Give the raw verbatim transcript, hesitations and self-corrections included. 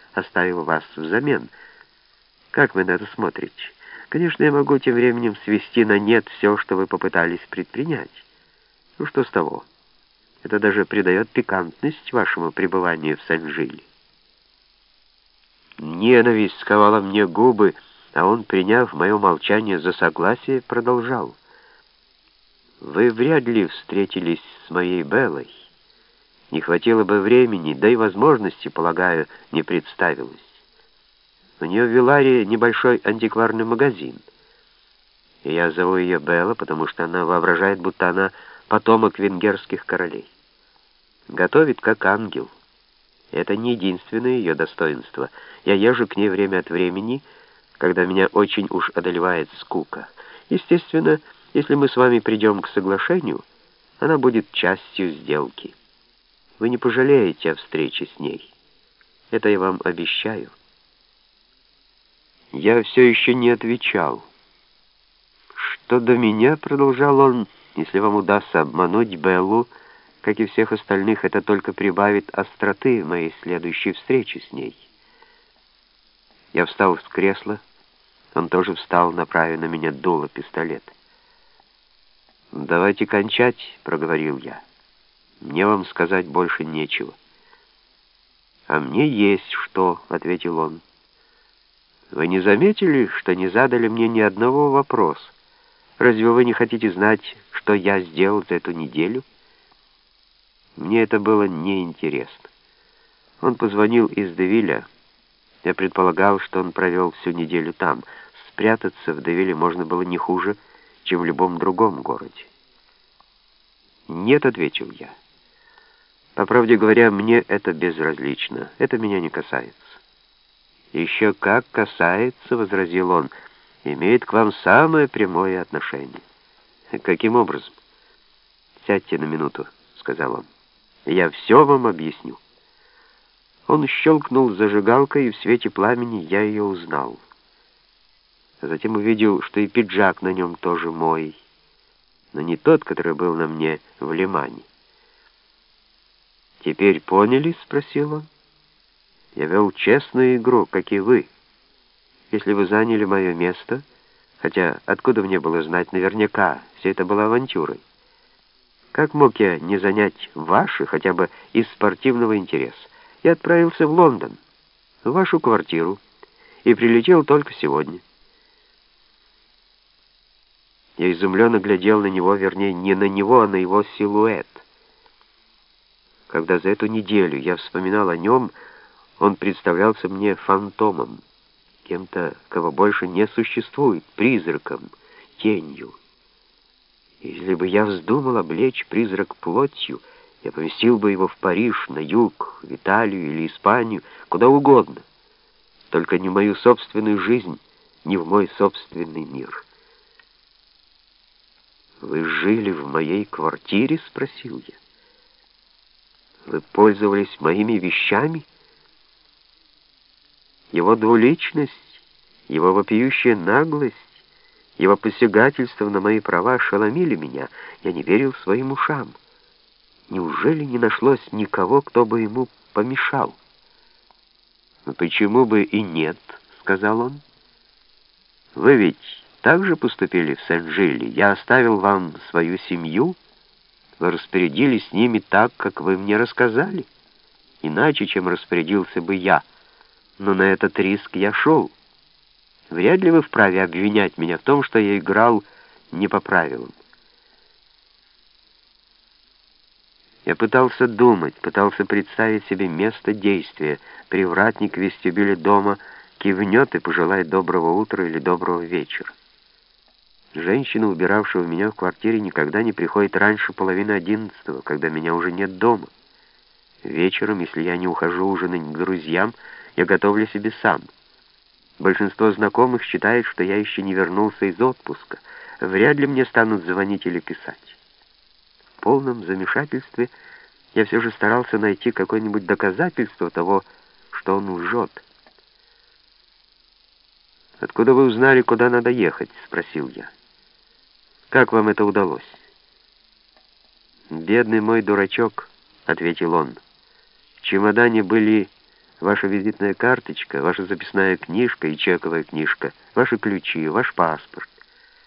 оставил вас взамен. Как вы на это смотрите? Конечно, я могу тем временем свести на нет все, что вы попытались предпринять. Ну что с того? Это даже придает пикантность вашему пребыванию в Сен-Жиле. Ненависть сковала мне губы, а он, приняв мое молчание за согласие, продолжал. Вы вряд ли встретились с моей Беллой. Не хватило бы времени, да и возможности, полагаю, не представилось. У нее в Виларе небольшой антикварный магазин. И я зову ее Белла, потому что она воображает, будто она потомок венгерских королей. Готовит как ангел. Это не единственное ее достоинство. Я езжу к ней время от времени, когда меня очень уж одолевает скука. Естественно, если мы с вами придем к соглашению, она будет частью сделки. Вы не пожалеете о встрече с ней. Это я вам обещаю. Я все еще не отвечал. Что до меня, продолжал он, если вам удастся обмануть Беллу, как и всех остальных, это только прибавит остроты в моей следующей встрече с ней. Я встал с кресла, он тоже встал, направив на меня дуло пистолет. «Давайте кончать», — проговорил я. «Мне вам сказать больше нечего». «А мне есть что», — ответил он. «Вы не заметили, что не задали мне ни одного вопроса? Разве вы не хотите знать, что я сделал за эту неделю?» Мне это было неинтересно. Он позвонил из Девиля. Я предполагал, что он провел всю неделю там. Спрятаться в Девиле можно было не хуже, чем в любом другом городе. «Нет», — ответил я. «По правде говоря, мне это безразлично. Это меня не касается». «Еще как касается», — возразил он, — «имеет к вам самое прямое отношение». «Каким образом?» «Сядьте на минуту», — сказал он. «Я все вам объясню». Он щелкнул зажигалкой, и в свете пламени я ее узнал. Затем увидел, что и пиджак на нем тоже мой, но не тот, который был на мне в Лимане. «Теперь поняли?» — спросил он. «Я вел честную игру, как и вы. Если вы заняли мое место, хотя откуда мне было знать наверняка, все это было авантюрой, как мог я не занять ваши, хотя бы из спортивного интереса? Я отправился в Лондон, в вашу квартиру, и прилетел только сегодня». Я изумленно глядел на него, вернее, не на него, а на его силуэт. Когда за эту неделю я вспоминал о нем, он представлялся мне фантомом, кем-то, кого больше не существует, призраком, тенью. Если бы я вздумал облечь призрак плотью, я поместил бы его в Париж, на юг, в Италию или Испанию, куда угодно. Только не в мою собственную жизнь, не в мой собственный мир. «Вы жили в моей квартире?» — спросил я. «Вы пользовались моими вещами?» Его двуличность, его вопиющая наглость, его посягательство на мои права ошеломили меня. Я не верил своим ушам. Неужели не нашлось никого, кто бы ему помешал? «Ну почему бы и нет?» — сказал он. «Вы ведь так же поступили в Сен-Жиле. Я оставил вам свою семью. Вы распорядились с ними так, как вы мне рассказали. Иначе, чем распорядился бы я. Но на этот риск я шел. Вряд ли вы вправе обвинять меня в том, что я играл не по правилам». Я пытался думать, пытался представить себе место действия. Привратник в вестибюле дома кивнет и пожелает доброго утра или доброго вечера. Женщина, убиравшая у меня в квартире, никогда не приходит раньше половины одиннадцатого, когда меня уже нет дома. Вечером, если я не ухожу ужинать к друзьям, я готовлю себе сам. Большинство знакомых считает, что я еще не вернулся из отпуска. Вряд ли мне станут звонить или писать. В полном замешательстве я все же старался найти какое-нибудь доказательство того, что он лжет. «Откуда вы узнали, куда надо ехать?» — спросил я. «Как вам это удалось?» «Бедный мой дурачок», — ответил он. «В чемодане были Ваша визитная карточка, ваша записная книжка и чековая книжка, ваши ключи, ваш паспорт.